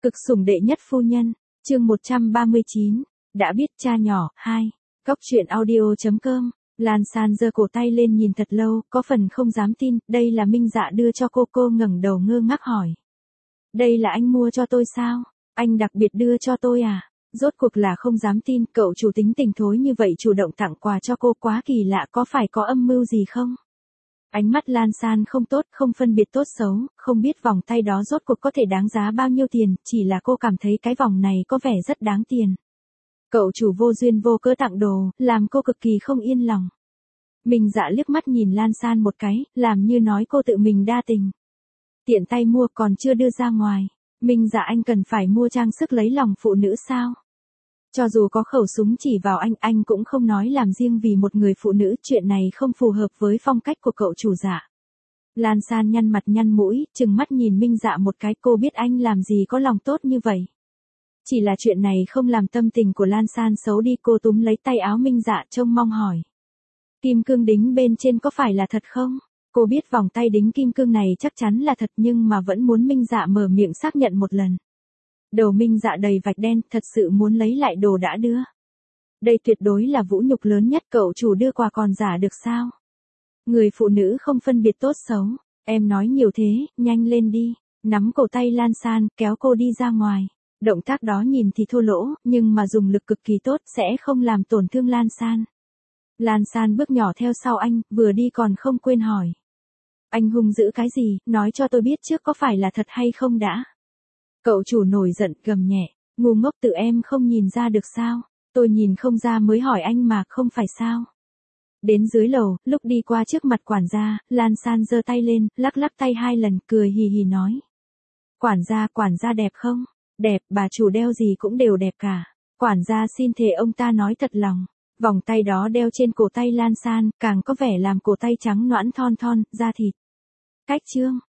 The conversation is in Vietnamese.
Cực sủng đệ nhất phu nhân, chương 139, đã biết cha nhỏ, 2. Góc truyện audio.com, Lan San giơ cổ tay lên nhìn thật lâu, có phần không dám tin, đây là Minh Dạ đưa cho cô ngẩng đầu ngơ ngác hỏi. Đây là anh mua cho tôi sao? Anh đặc biệt đưa cho tôi à? Rốt cuộc là không dám tin, cậu chủ tính tình thối như vậy chủ động tặng quà cho cô quá kỳ lạ, có phải có âm mưu gì không? Ánh mắt Lan San không tốt, không phân biệt tốt xấu, không biết vòng tay đó rốt cuộc có thể đáng giá bao nhiêu tiền, chỉ là cô cảm thấy cái vòng này có vẻ rất đáng tiền. Cậu chủ vô duyên vô cớ tặng đồ, làm cô cực kỳ không yên lòng. Minh Dạ liếc mắt nhìn Lan San một cái, làm như nói cô tự mình đa tình. Tiện tay mua còn chưa đưa ra ngoài. Minh Dạ, anh cần phải mua trang sức lấy lòng phụ nữ sao? Cho dù có khẩu súng chỉ vào anh cũng không nói làm riêng vì một người phụ nữ, chuyện này không phù hợp với phong cách của cậu chủ Dạ. Lan San nhăn mặt nhăn mũi, trừng mắt nhìn Minh Dạ một cái, cô biết anh làm gì có lòng tốt như vậy. Chỉ là chuyện này không làm tâm tình của Lan San xấu đi, cô túm lấy tay áo Minh Dạ trông mong hỏi. Kim cương đính bên trên có phải là thật không? Cô biết vòng tay đính kim cương này chắc chắn là thật nhưng mà vẫn muốn Minh Dạ mở miệng xác nhận một lần. Đầu Minh Dạ đầy vạch đen, thật sự muốn lấy lại đồ đã đưa. Đây tuyệt đối là vũ nhục lớn nhất, cậu chủ đưa quà còn giả được sao? Người phụ nữ không phân biệt tốt xấu, em nói nhiều thế, nhanh lên đi. Nắm cổ tay Lan San, kéo cô đi ra ngoài. Động tác đó nhìn thì thô lỗ, nhưng mà dùng lực cực kỳ tốt, sẽ không làm tổn thương Lan San. Lan San bước nhỏ theo sau anh, vừa đi còn không quên hỏi. Anh hung dữ cái gì, nói cho tôi biết trước có phải là thật hay không đã. Cậu chủ nổi giận, gầm nhẹ, ngu ngốc, tự em không nhìn ra được sao, tôi nhìn không ra mới hỏi anh mà, không phải sao. Đến dưới lầu, lúc đi qua trước mặt quản gia, Lan San giơ tay lên, lắc lắc tay 2 lần, cười hì hì nói. Quản gia đẹp không? Đẹp, bà chủ đeo gì cũng đều đẹp cả. Quản gia xin thề ông ta nói thật lòng. Vòng tay đó đeo trên cổ tay Lan San, càng có vẻ làm cổ tay trắng nõn thon thon, da thịt. Cách chương.